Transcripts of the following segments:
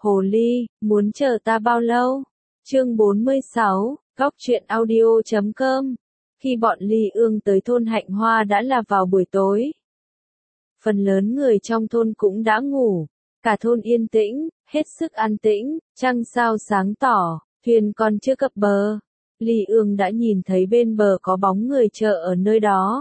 Hồ ly, muốn chờ ta bao lâu? Chương 46, Góc truyện audio.com. Khi bọn Ly Ương tới thôn Hạnh Hoa đã là vào buổi tối. Phần lớn người trong thôn cũng đã ngủ, cả thôn yên tĩnh, hết sức an tĩnh, trăng sao sáng tỏ, thuyền còn chưa cập bờ. Ly Ương đã nhìn thấy bên bờ có bóng người chờ ở nơi đó.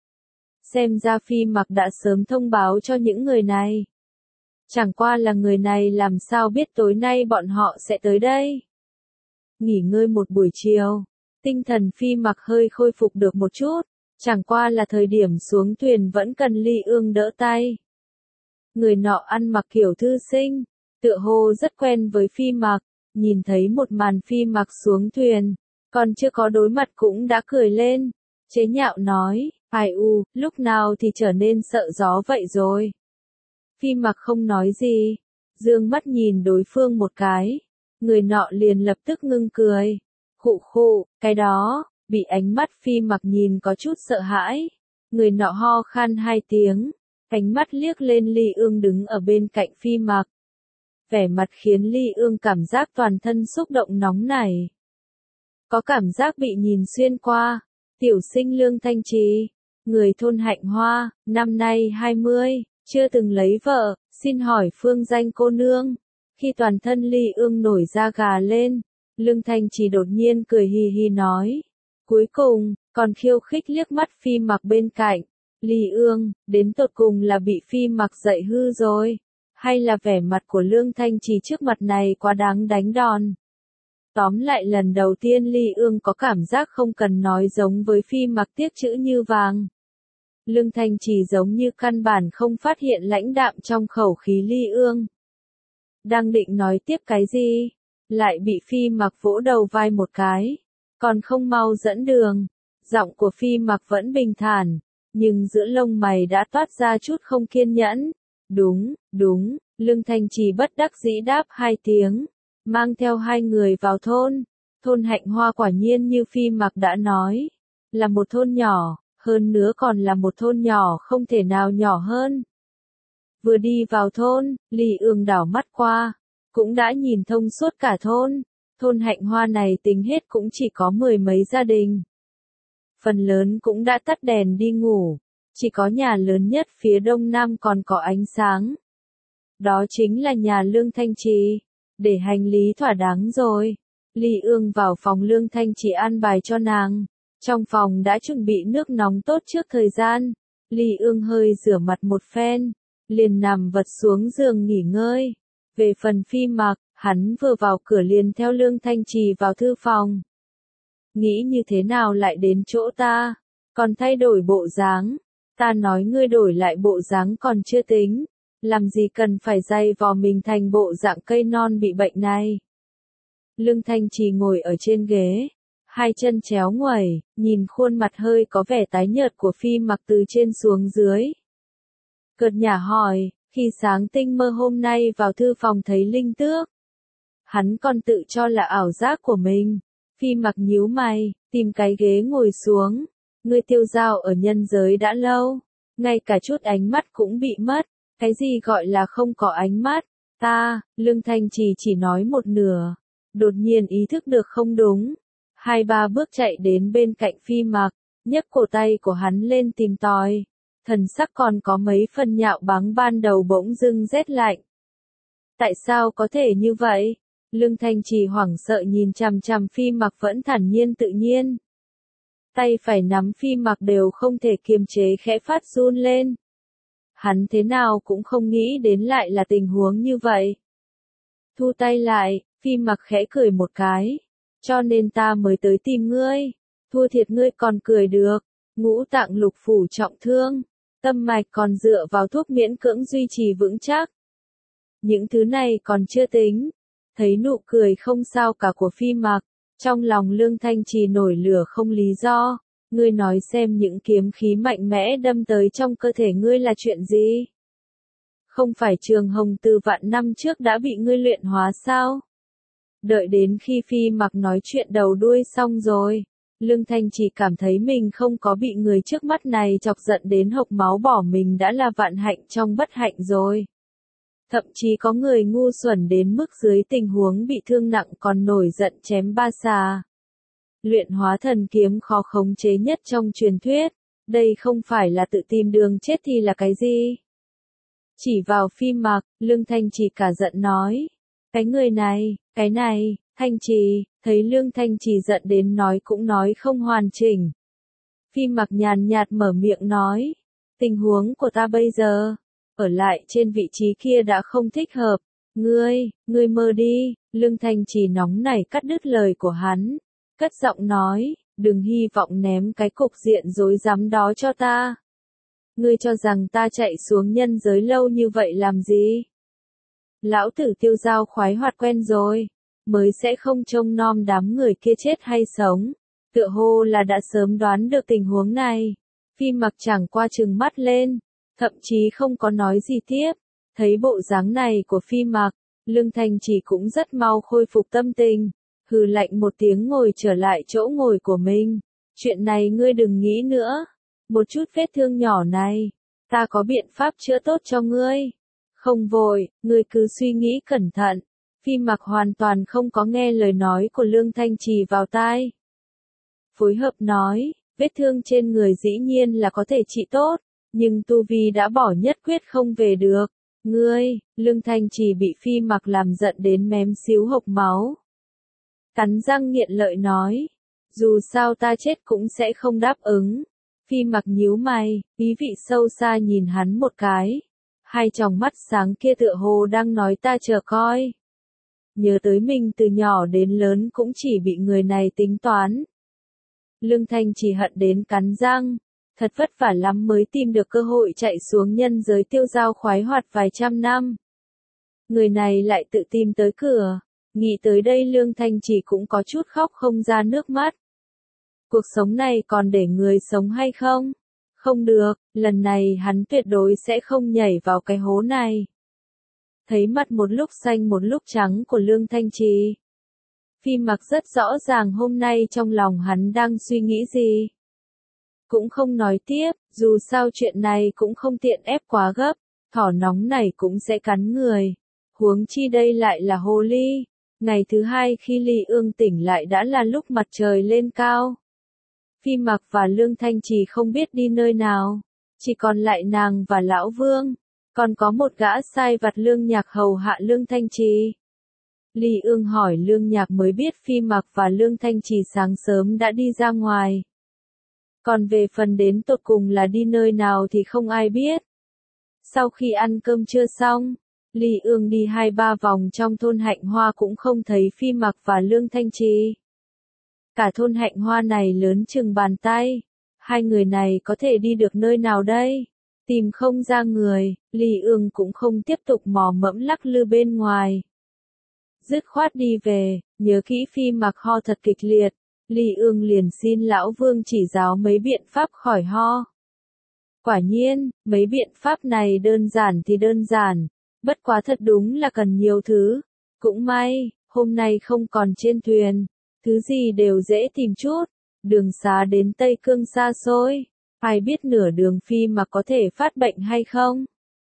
Xem ra Phi Mặc đã sớm thông báo cho những người này. Chẳng qua là người này làm sao biết tối nay bọn họ sẽ tới đây. Nghỉ ngơi một buổi chiều, tinh thần Phi Mặc hơi khôi phục được một chút, chẳng qua là thời điểm xuống thuyền vẫn cần Ly Ương đỡ tay. Người nọ ăn mặc kiểu thư sinh, tựa hồ rất quen với Phi Mặc, nhìn thấy một màn Phi Mặc xuống thuyền, còn chưa có đối mặt cũng đã cười lên, chế nhạo nói, ai u, lúc nào thì trở nên sợ gió vậy rồi. Phi Mặc không nói gì, dương mắt nhìn đối phương một cái, người nọ liền lập tức ngưng cười. Khụ khụ, cái đó, bị ánh mắt Phi Mặc nhìn có chút sợ hãi. Người nọ ho khan 2 tiếng, ánh mắt liếc lên Ly Ương đứng ở bên cạnh Phi Mặc. Vẻ mặt khiến Ly Ương cảm giác toàn thân xúc động nóng nảy. Có cảm giác bị nhìn xuyên qua. Tiểu sinh Lương Thanh Trì, người thôn Hạnh Hoa, năm nay 20, chưa từng lấy vợ, xin hỏi phương danh cô nương. Khi toàn thân Ly Ương nổi da gà lên, Lương Thanh Trì đột nhiên cười hì hì nói. Cuối cùng, còn khiêu khích liếc mắt Phi Mặc bên cạnh. Ly Ương, đến tột cùng là bị Phi Mặc dạy hư rồi, hay là vẻ mặt của Lương Thanh Trì trước mặt này quá đáng đánh đòn. Tóm lại lần đầu tiên Ly Ương có cảm giác không cần nói giống với Phi Mặc tiếc chữ như vàng. Lương Thanh Trì giống như căn bản không phát hiện lãnh đạm trong khẩu khí Ly Ương. Đang định nói tiếp cái gì, lại bị Phi Mặc vỗ đầu vai một cái, còn không mau dẫn đường. Giọng của Phi Mặc vẫn bình thản, nhưng giữa lông mày đã toát ra chút không kiên nhẫn. Đúng, Lương Thanh Trì bất đắc dĩ đáp 2 tiếng, mang theo 2 người vào thôn. Thôn Hạnh Hoa quả nhiên như Phi Mặc đã nói, là một thôn nhỏ, hơn nữa còn là một thôn nhỏ không thể nào nhỏ hơn. Vừa đi vào thôn, Ly Ương đảo mắt qua, cũng đã nhìn thông suốt cả thôn. Thôn Hạnh Hoa này tính hết cũng chỉ có 10 mấy gia đình. Phần lớn cũng đã tắt đèn đi ngủ, chỉ có nhà lớn nhất phía đông nam còn có ánh sáng. Đó chính là nhà Lương Thanh Trì. Để hành lý thỏa đáng rồi, Ly Ương vào phòng Lương Thanh Trì an bài cho nàng. Trong phòng đã chuẩn bị nước nóng tốt trước thời gian. Ly Ương hơi rửa mặt một phen, liền nằm vật xuống giường nghỉ ngơi. Về phần Phi Mặc, hắn vừa vào cửa liền theo Lương Thanh Trì vào thư phòng. Nghĩ như thế nào lại đến chỗ ta, còn thay đổi bộ dáng. Ta nói ngươi đổi lại bộ dáng còn chưa tính, làm gì cần phải dày vò mình thành bộ dạng cây non bị bệnh này. Lương Thanh Trì ngồi ở trên ghế, 2 chân chéo nguẩy, nhìn khuôn mặt hơi có vẻ tái nhợt của Phi Mặc từ trên xuống dưới. Cợt nhả hỏi, khi sáng tinh mơ hôm nay vào thư phòng thấy Linh Tước. Hắn còn tự cho là ảo giác của mình. Phi Mặc nhíu mày, tìm cái ghế ngồi xuống. Ngươi tiêu dao ở nhân giới đã lâu, ngay cả chút ánh mắt cũng bị mất. Cái gì gọi là không có ánh mắt? Lương Thanh Trì chỉ nói một nửa. Đột nhiên ý thức được không đúng. 2-3 bước chạy đến bên cạnh Phi Mặc, nhấc cổ tay của hắn lên tìm tòi. Thần sắc còn có mấy phần nhạo báng ban đầu bỗng dưng rét lạnh. Tại sao có thể như vậy? Lương Thanh Trì hoảng sợ nhìn chằm chằm Phi Mặc vẫn thản nhiên tự nhiên. Tay phải nắm Phi Mặc đều không thể kiềm chế khẽ phát run lên. Hắn thế nào cũng không nghĩ đến lại là tình huống như vậy. Thu tay lại, Phi Mặc khẽ cười một cái. Cho nên ta mới tới tìm ngươi. Thua thiệt ngươi còn cười được. Ngũ tạng lục phủ trọng thương, tâm mạch còn dựa vào thuốc miễn cưỡng duy trì vững chắc. Những thứ này còn chưa tính. Thấy nụ cười không sao cả của Phi Mặc, trong lòng Lương Thanh Trì nổi lửa không lý do. Ngươi nói xem những kiếm khí mạnh mẽ đâm tới trong cơ thể ngươi là chuyện gì? Không phải Trường Hồng từ vạn năm trước đã bị ngươi luyện hóa sao? Đợi đến khi Phi Mặc nói chuyện đầu đuôi xong rồi, Lương Thanh Trì cảm thấy mình không có bị người trước mắt này chọc giận đến hộc máu bỏ mình đã là vạn hạnh trong bất hạnh rồi. Thậm chí có người ngu xuẩn đến mức dưới tình huống bị thương nặng còn nổi giận chém ba xà. Luyện hóa thần kiếm khó khống chế nhất trong truyền thuyết, đây không phải là tự tìm đường chết thì là cái gì? Chỉ vào Phi Mặc, Lương Thanh Trì cả giận nói. Cái người này, cái này, Thanh Trì, thấy Lương Thanh Trì giận đến nói cũng nói không hoàn chỉnh. Phi Mặc nhàn nhạt mở miệng nói, tình huống của ta bây giờ, ở lại trên vị trí kia đã không thích hợp. Ngươi mơ đi, Lương Thanh Trì nóng nảy cắt đứt lời của hắn. Cất giọng nói, đừng hy vọng ném cái cục diện rối rắm đó cho ta. Ngươi cho rằng ta chạy xuống nhân giới lâu như vậy làm gì? Lão tử tiêu dao khoái hoạt quen rồi, mới sẽ không trông nom đám người kia chết hay sống. Tựa hồ là đã sớm đoán được tình huống này. Phi Mặc chẳng qua trừng mắt lên, thậm chí không có nói gì tiếp. Thấy bộ dáng này của Phi Mặc, Lương Thanh Trì cũng rất mau khôi phục tâm tình. Hừ lạnh một tiếng ngồi trở lại chỗ ngồi của mình. Chuyện này ngươi đừng nghĩ nữa. Một chút vết thương nhỏ này, ta có biện pháp chữa tốt cho ngươi. Không vội, ngươi cứ suy nghĩ cẩn thận. Phi Mặc hoàn toàn không có nghe lời nói của Lương Thanh Trì vào tai. Phối hợp nói, vết thương trên người dĩ nhiên là có thể trị tốt, nhưng tu vi đã bỏ nhất quyết không về được. Lương Thanh Trì bị Phi Mặc làm giận đến mém xíu hộc máu. Cắn răng nghiện lợi nói, dù sao ta chết cũng sẽ không đáp ứng. Phi Mặc nhíu mày, ý vị sâu xa nhìn hắn một cái. Hai tròng mắt sáng kia tựa hồ đang nói ta chờ coi. Nhớ tới mình từ nhỏ đến lớn cũng chỉ bị người này tính toán. Lương Thanh Trì hận đến cắn răng. Thật vất vả lắm mới tìm được cơ hội chạy xuống nhân giới tiêu dao khoái hoạt vài trăm năm. Người này lại tự tìm tới cửa. Nghĩ tới đây Lương Thanh Trì cũng có chút khóc không ra nước mắt. Cuộc sống này còn để người sống hay không? Không được, lần này hắn tuyệt đối sẽ không nhảy vào cái hố này. Thấy mặt một lúc xanh một lúc trắng của Lương Thanh Trì. Phi Mặc rất rõ ràng hôm nay trong lòng hắn đang suy nghĩ gì. Cũng không nói tiếp, dù sao chuyện này cũng không tiện ép quá gấp, thỏ nóng này cũng sẽ cắn người. Huống chi đây lại là hồ ly. Ngày thứ hai khi Ly Ương tỉnh lại đã là lúc mặt trời lên cao. Phi Mặc và Lương Thanh Trì không biết đi nơi nào, chỉ còn lại nàng và Lão Vương, còn có một gã sai vặt Lương Nhạc hầu hạ Lương Thanh Trì. Ly Ương hỏi Lương Nhạc mới biết Phi Mặc và Lương Thanh Trì sáng sớm đã đi ra ngoài. Còn về phần đến tột cùng là đi nơi nào thì không ai biết. Sau khi ăn cơm trưa xong, Ly Ương đi 2-3 vòng trong thôn Hạnh Hoa cũng không thấy Phi Mặc và Lương Thanh Trì. Cả thôn Hạnh Hoa này lớn chừng bàn tay. Hai người này có thể đi được nơi nào đây? Tìm không ra người, Ly Ương cũng không tiếp tục mò mẫm lắc lư bên ngoài. Dứt khoát đi về, nhớ kỹ Phi Mặc ho thật kịch liệt. Ly Ương liền xin Lão Vương chỉ giáo mấy biện pháp khỏi ho. Quả nhiên, mấy biện pháp này đơn giản thì đơn giản. Bất quá thật đúng là cần nhiều thứ. Cũng may, hôm nay không còn trên thuyền. Thứ gì đều dễ tìm chút. Đường xá đến Tây Cương xa xôi. Ai biết nửa đường Phi Mặc có thể phát bệnh hay không?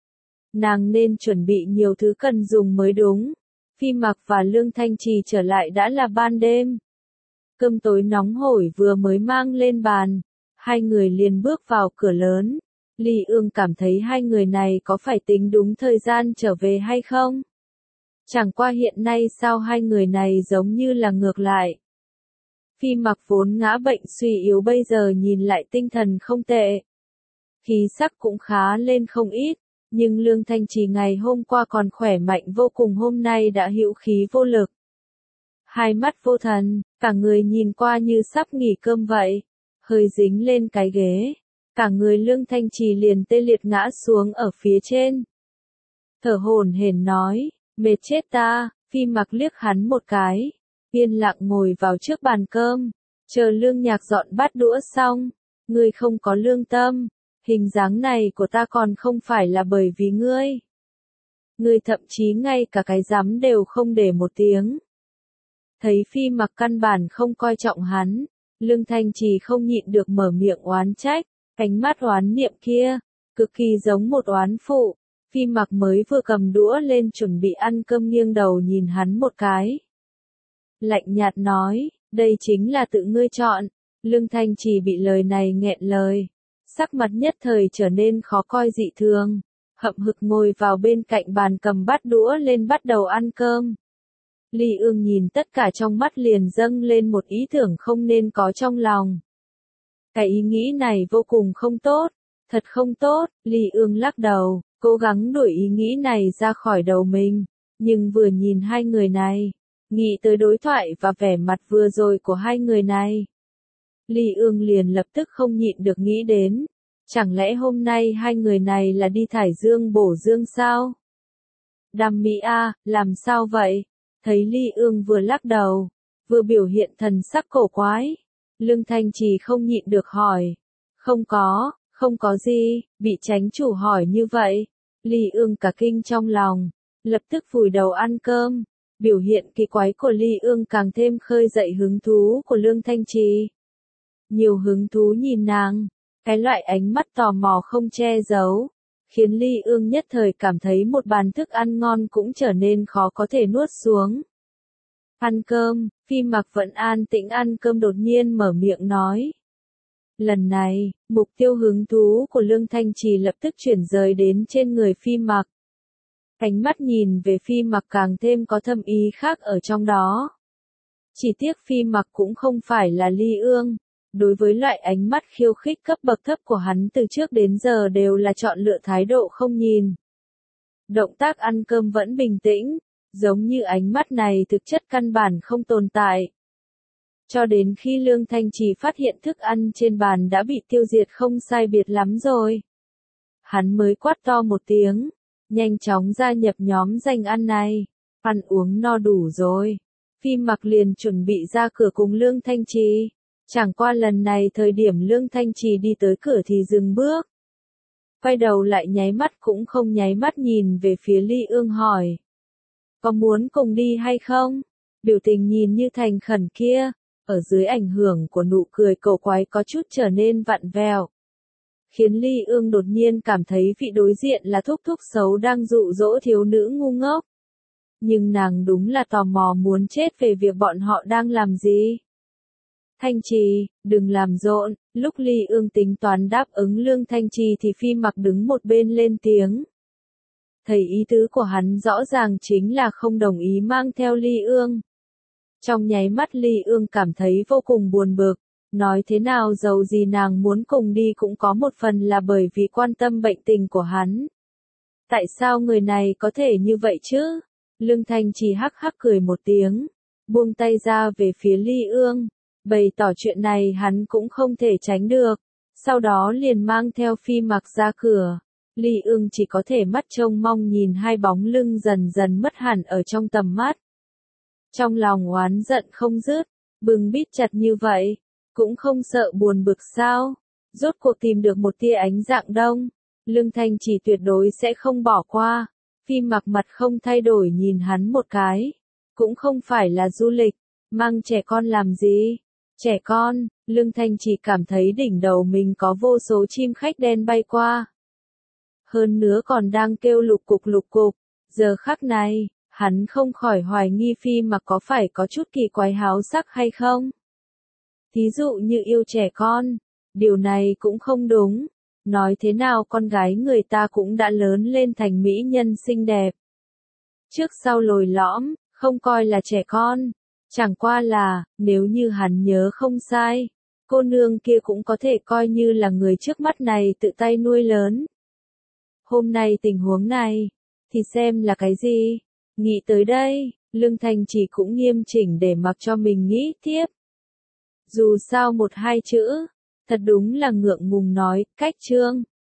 Nàng nên chuẩn bị nhiều thứ cần dùng mới đúng. Phi Mặc và Lương Thanh Trì trở lại đã là ban đêm. Cơm tối nóng hổi vừa mới mang lên bàn. Hai người liền bước vào cửa lớn. Ly Ương cảm thấy hai người này có phải tính đúng thời gian trở về hay không? Chẳng qua hiện nay sao hai người này giống như là ngược lại. Phi Mặc vốn ngã bệnh suy yếu bây giờ nhìn lại tinh thần không tệ. Khí sắc cũng khá lên không ít, nhưng Lương Thanh Trì ngày hôm qua còn khỏe mạnh vô cùng hôm nay đã hữu khí vô lực. Hai mắt vô thần, cả người nhìn qua như sắp nghỉ cơm vậy, hơi dính lên cái ghế. Cả người Lương Thanh Trì liền tê liệt ngã xuống ở phía trên. Thở hổn hển nói, mệt chết ta. Phi Mặc liếc hắn một cái, yên lặng ngồi vào trước bàn cơm, chờ Lương Nhạc dọn bát đũa xong. Ngươi không có lương tâm, hình dáng này của ta còn không phải là bởi vì ngươi. Ngươi thậm chí ngay cả cái dám đều không để một tiếng. Thấy Phi Mặc căn bản không coi trọng hắn, Lương Thanh Trì không nhịn được mở miệng oán trách, ánh mắt oán niệm kia, cực kỳ giống một oán phụ. Phi Mặc mới vừa cầm đũa lên chuẩn bị ăn cơm nghiêng đầu nhìn hắn một cái. Lạnh nhạt nói, đây chính là tự ngươi chọn. Lương Thanh Trì bị lời này nghẹn lời. Sắc mặt nhất thời trở nên khó coi dị thường. Hậm hực ngồi vào bên cạnh bàn cầm bát đũa lên bắt đầu ăn cơm. Ly Ương nhìn tất cả trong mắt liền dâng lên một ý tưởng không nên có trong lòng. Cái ý nghĩ này vô cùng không tốt, thật không tốt. Ly Ương lắc đầu, cố gắng đuổi ý nghĩ này ra khỏi đầu mình. Nhưng vừa nhìn hai người này, nghĩ tới đối thoại và vẻ mặt vừa rồi của hai người này, Ly Ương liền lập tức không nhịn được nghĩ đến. Chẳng lẽ hôm nay hai người này là đi thải dương bổ dương sao? Đàm Mỹ A, làm sao vậy? Thấy Ly Ương vừa lắc đầu, vừa biểu hiện thần sắc cổ quái. Lương Thanh Trì không nhịn được hỏi. Không có gì, bị chánh chủ hỏi như vậy. Ly Ương cả kinh trong lòng, lập tức vùi đầu ăn cơm. Biểu hiện kỳ quái của Ly Ương càng thêm khơi dậy hứng thú của Lương Thanh Trì. Nhiều hứng thú nhìn nàng, cái loại ánh mắt tò mò không che giấu, khiến Ly Ương nhất thời cảm thấy một bàn thức ăn ngon cũng trở nên khó có thể nuốt xuống. Ăn cơm, Phi Mặc vẫn an tĩnh ăn cơm đột nhiên mở miệng nói. Lần này, mục tiêu hứng thú của Lương Thanh Trì lập tức chuyển rời đến trên người Phi Mặc. Ánh mắt nhìn về Phi Mặc càng thêm có thâm ý khác ở trong đó. Chỉ tiếc Phi Mặc cũng không phải là Ly Ương. Đối với loại ánh mắt khiêu khích cấp bậc thấp của hắn từ trước đến giờ đều là chọn lựa thái độ không nhìn. Động tác ăn cơm vẫn bình tĩnh, giống như ánh mắt này thực chất căn bản không tồn tại. Cho đến khi Lương Thanh Trì phát hiện thức ăn trên bàn đã bị tiêu diệt không sai biệt lắm rồi. Hắn mới quát to một tiếng, nhanh chóng gia nhập nhóm danh ăn này. Ăn uống no đủ rồi. Phi Mặc liền chuẩn bị ra cửa cùng Lương Thanh Trì. Chẳng qua lần này thời điểm Lương Thanh Trì đi tới cửa thì dừng bước. Quay đầu lại nháy mắt cũng không nháy mắt nhìn về phía Ly Ương hỏi. Có muốn cùng đi hay không? Biểu tình nhìn như thành khẩn kia, ở dưới ảnh hưởng của nụ cười cổ quái có chút trở nên vặn vẹo. Khiến Ly Ương đột nhiên cảm thấy vị đối diện là thúc thúc xấu đang dụ dỗ thiếu nữ ngu ngốc. Nhưng nàng đúng là tò mò muốn chết về việc bọn họ đang làm gì. Thanh Trì, đừng làm rộn. Lúc Ly Ương tính toán đáp ứng Lương Thanh Trì thì Phi Mặc đứng một bên lên tiếng. Thấy ý tứ của hắn rõ ràng chính là không đồng ý mang theo Ly Ương. Trong nháy mắt Ly Ương cảm thấy vô cùng buồn bực. Nói thế nào dầu gì nàng muốn cùng đi cũng có một phần là bởi vì quan tâm bệnh tình của hắn. Tại sao người này có thể như vậy chứ? Lương Thanh Trì hắc hắc cười một tiếng, buông tay ra về phía Ly Ương. Bày tỏ chuyện này hắn cũng không thể tránh được, sau đó liền mang theo Phi Mặc ra cửa. Ly Ương chỉ có thể mắt trông mong nhìn hai bóng lưng dần dần mất hẳn ở trong tầm mắt. Trong lòng oán giận không dứt, bưng bít chặt như vậy, cũng không sợ buồn bực sao? Rốt cuộc tìm được một tia ánh dạng đông, Lương Thanh Trì tuyệt đối sẽ không bỏ qua. Phi Mặc mặt không thay đổi nhìn hắn một cái, cũng không phải là du lịch, mang trẻ con làm gì? Trẻ con, Lương Thanh Trì cảm thấy đỉnh đầu mình có vô số chim khách đen bay qua. Hơn nữa còn đang kêu lục cục, giờ khắc này, hắn không khỏi hoài nghi Phi Mặc có phải có chút kỳ quái háo sắc hay không? Thí dụ như yêu trẻ con, điều này cũng không đúng. Nói thế nào con gái người ta cũng đã lớn lên thành mỹ nhân xinh đẹp. Trước sau lồi lõm, không coi là trẻ con. Chẳng qua là, nếu như hắn nhớ không sai, cô nương kia cũng có thể coi như là người trước mắt này tự tay nuôi lớn. Hôm nay tình huống này, thì xem là cái gì? Nghĩ tới đây, Lương Thanh Trì cũng nghiêm chỉnh để mặc cho mình nghĩ tiếp. Dù sao một hai chữ, thật đúng là ngượng ngùng nói, cách chương.